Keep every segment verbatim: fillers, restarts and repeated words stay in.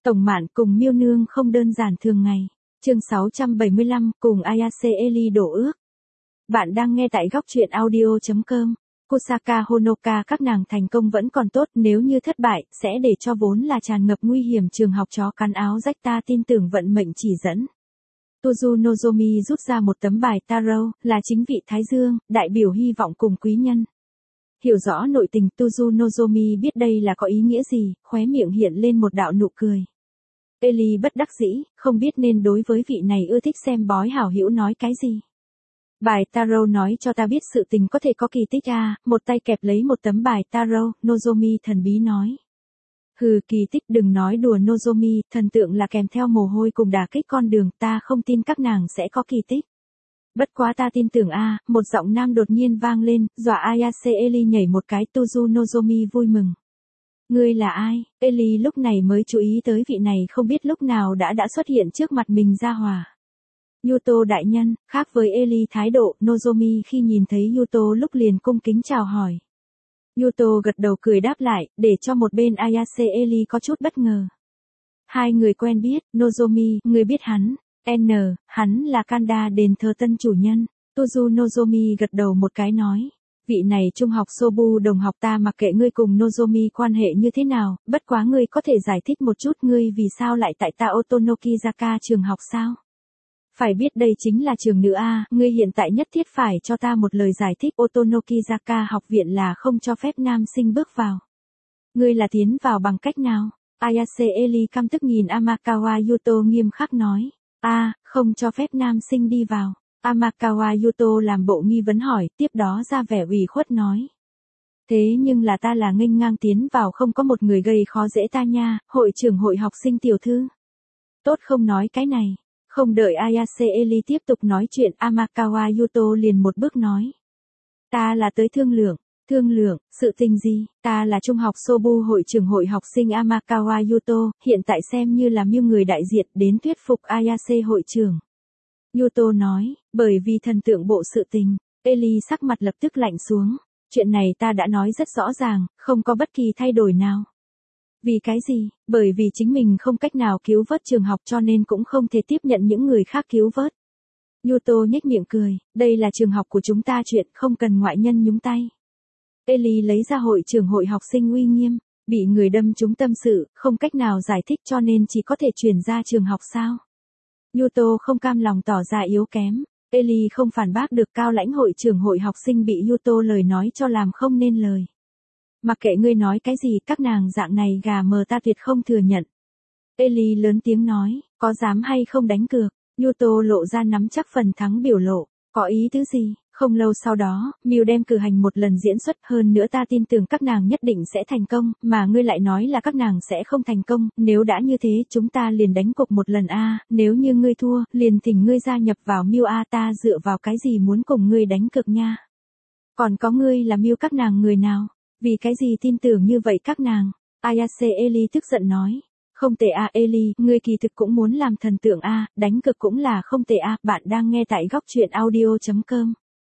Tổng Mạn cùng Miêu Nương không đơn giản thường ngày. Chương sáu trăm bảy mươi lăm, cùng Ayase Ellie đổ ước. Bạn đang nghe tại góc truyện audio chấm com. Kusaka Honoka các nàng thành công vẫn còn tốt, nếu như thất bại, sẽ để cho vốn là tràn ngập nguy hiểm trường học chó cắn áo rách. Ta tin tưởng vận mệnh chỉ dẫn. Tozu Nozomi rút ra một tấm bài tarot, là chính vị Thái Dương, đại biểu hy vọng cùng quý nhân. Hiểu rõ nội tình, Tozu Nozomi biết đây là có ý nghĩa gì, khóe miệng hiện lên một đạo nụ cười. Ellie bất đắc dĩ, không biết nên đối với vị này ưa thích xem bói hảo hữu nói cái gì. Bài tarot nói cho ta biết sự tình có thể có kỳ tích à, một tay kẹp lấy một tấm bài tarot, Nozomi thần bí nói. Hừ, kỳ tích đừng nói đùa Nozomi, thần tượng là kèm theo mồ hôi cùng đả kích con đường, ta không tin các nàng sẽ có kỳ tích. Bất quá ta tin tưởng a, à, một giọng nam đột nhiên vang lên, dọa Ayase Ellie nhảy một cái. Tozu Nozomi vui mừng. Ngươi là ai? Ellie lúc này mới chú ý tới vị này không biết lúc nào đã đã xuất hiện trước mặt mình ra hòa. Yuto đại nhân, khác với Ellie thái độ, Nozomi khi nhìn thấy Yuto lúc liền cung kính chào hỏi. Yuto gật đầu cười đáp lại, để cho một bên Ayase Ellie có chút bất ngờ. Hai người quen biết, Nozomi, người biết hắn. N, hắn là Kanda đền thờ tân chủ nhân. Tozu Nozomi gật đầu một cái nói. Vị này trung học Sobu đồng học ta mặc kệ ngươi cùng Nozomi quan hệ như thế nào, bất quá ngươi có thể giải thích một chút ngươi vì sao lại tại ta Otonokizaka trường học sao? Phải biết đây chính là trường nữ A, ngươi hiện tại nhất thiết phải cho ta một lời giải thích. Otonokizaka học viện là không cho phép nam sinh bước vào. Ngươi là tiến vào bằng cách nào? Ayase Ellie căm tức nhìn Amakawa Yuto nghiêm khắc nói. A, à, không cho phép nam sinh đi vào. Amakawa Yuto làm bộ nghi vấn hỏi, tiếp đó ra vẻ ủy khuất nói. Thế nhưng là ta là nghênh ngang tiến vào, không có một người gây khó dễ ta nha, hội trưởng hội học sinh tiểu thư. Tốt, không nói cái này. Không đợi Ayase Ellie tiếp tục nói chuyện, Amakawa Yuto liền một bước nói. Ta là tới thương lượng. Thương lượng, sự tình gì? Ta là trung học Sobu hội trưởng hội học sinh Amakawa Yuto, hiện tại xem như là mưu người đại diện đến thuyết phục Ayase hội trưởng. Yuto nói, bởi vì thần tượng bộ sự tình. Ellie sắc mặt lập tức lạnh xuống. Chuyện này ta đã nói rất rõ ràng, không có bất kỳ thay đổi nào. Vì cái gì? Bởi vì chính mình không cách nào cứu vớt trường học cho nên cũng không thể tiếp nhận những người khác cứu vớt. Yuto nhếch miệng cười, đây là trường học của chúng ta, chuyện không cần ngoại nhân nhúng tay. Ellie lấy ra hội trưởng hội học sinh uy nghiêm, bị người đâm trúng tâm sự, không cách nào giải thích cho nên chỉ có thể chuyển ra trường học sao. Yuto không cam lòng tỏ ra yếu kém, Ellie không phản bác được, cao lãnh hội trưởng hội học sinh bị Yuto lời nói cho làm không nên lời. Mặc kệ ngươi nói cái gì, các nàng dạng này gà mờ ta tuyệt không thừa nhận. Ellie lớn tiếng nói, có dám hay không đánh cược. Yuto lộ ra nắm chắc phần thắng biểu lộ, có ý tứ gì? Không lâu sau đó, Miu đem cử hành một lần diễn xuất, hơn nữa ta tin tưởng các nàng nhất định sẽ thành công, mà ngươi lại nói là các nàng sẽ không thành công, nếu đã như thế chúng ta liền đánh cuộc một lần a, nếu như ngươi thua, liền thỉnh ngươi gia nhập vào Miu a, ta dựa vào cái gì muốn cùng ngươi đánh cược nha. Còn có ngươi là Miu các nàng người nào? Vì cái gì tin tưởng như vậy các nàng? Ayase Ellie tức giận nói. Không tệ a Ellie, ngươi kỳ thực cũng muốn làm thần tượng a, đánh cược cũng là không tệ a, bạn đang nghe tại góc truyện audio chấm com.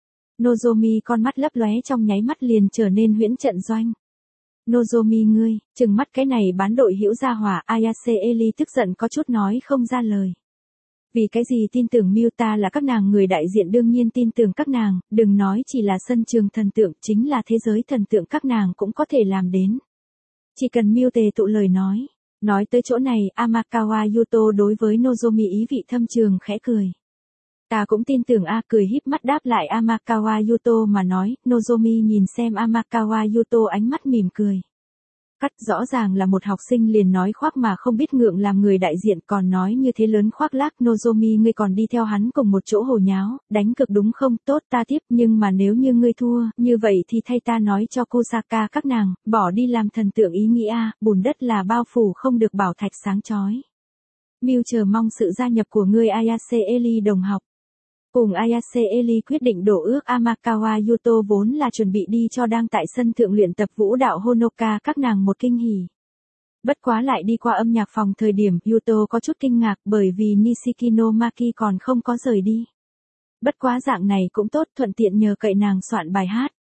Nozomi con mắt lấp lóe trong nháy mắt liền trở nên huyễn trận doanh. Nozomi ngươi, chừng mắt cái này bán đội hữu gia hỏa, Ayase Ellie tức giận có chút nói không ra lời. Vì cái gì tin tưởng Miu, ta là các nàng người đại diện, đương nhiên tin tưởng các nàng, đừng nói chỉ là sân trường thần tượng, chính là thế giới thần tượng các nàng cũng có thể làm đến. Chỉ cần Miu tề tụ lời nói. Nói tới chỗ này, Amakawa Yuto đối với Nozomi ý vị thâm trường khẽ cười. Ta cũng tin tưởng a, cười híp mắt đáp lại Amakawa Yuto mà nói. Nozomi nhìn xem Amakawa Yuto ánh mắt mỉm cười. Cắt, rõ ràng là một học sinh liền nói khoác mà không biết ngượng, làm người đại diện còn nói như thế lớn khoác lác. Nozomi ngươi còn đi theo hắn cùng một chỗ hồ nháo, đánh cực đúng không? Tốt, ta tiếp, nhưng mà nếu như ngươi thua, như vậy thì thay ta nói cho Kusaka các nàng, bỏ đi làm thần tượng ý nghĩa a, bùn đất là bao phủ không được bảo thạch sáng chói. Miu chờ mong sự gia nhập của ngươi Ayase Ellie đồng học. Cùng Ayase Ellie quyết định đổ ước, Amakawa Yuto vốn là chuẩn bị đi cho đang tại sân thượng luyện tập vũ đạo Honoka các nàng một kinh hỉ. Bất quá lại đi qua âm nhạc phòng thời điểm, Yuto có chút kinh ngạc bởi vì Nishiki no Maki còn không có rời đi. Bất quá dạng này cũng tốt, thuận tiện nhờ cậy nàng soạn bài hát.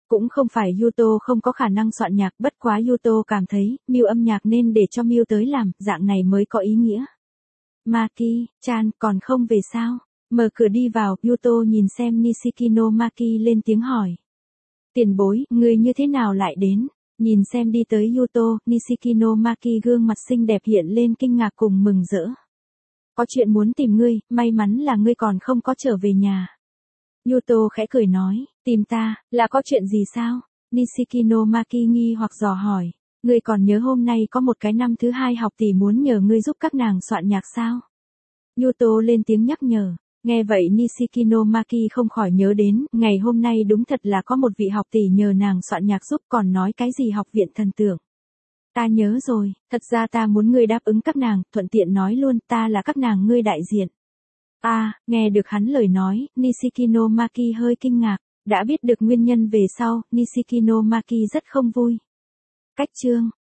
Cũng không phải Yuto không có khả năng soạn nhạc, bất quá Yuto cảm thấy, Miu âm nhạc nên để cho Miu tới làm, dạng này mới có ý nghĩa. Maki, chan, còn không về sao? Mở cửa đi vào, Yuto nhìn xem Nishikino Maki lên tiếng hỏi. Tiền bối, người như thế nào lại đến? Nhìn xem đi tới Yuto, Nishikino Maki gương mặt xinh đẹp hiện lên kinh ngạc cùng mừng rỡ. Có chuyện muốn tìm ngươi, may mắn là ngươi còn không có trở về nhà. Yuto khẽ cười nói, tìm ta, là có chuyện gì sao? Nishikino Maki nghi hoặc dò hỏi, ngươi còn nhớ hôm nay có một cái năm thứ hai học tỷ muốn nhờ ngươi giúp các nàng soạn nhạc sao? Yuto lên tiếng nhắc nhở, nghe vậy Nishikino Maki không khỏi nhớ đến, ngày hôm nay đúng thật là có một vị học tỷ nhờ nàng soạn nhạc giúp, còn nói cái gì học viện thần tượng. Ta nhớ rồi, thật ra ta muốn ngươi đáp ứng các nàng, thuận tiện nói luôn, ta là các nàng ngươi đại diện. À, nghe được hắn lời nói, Nishikino Maki hơi kinh ngạc, đã biết được nguyên nhân về sau, Nishikino Maki rất không vui. Cách chương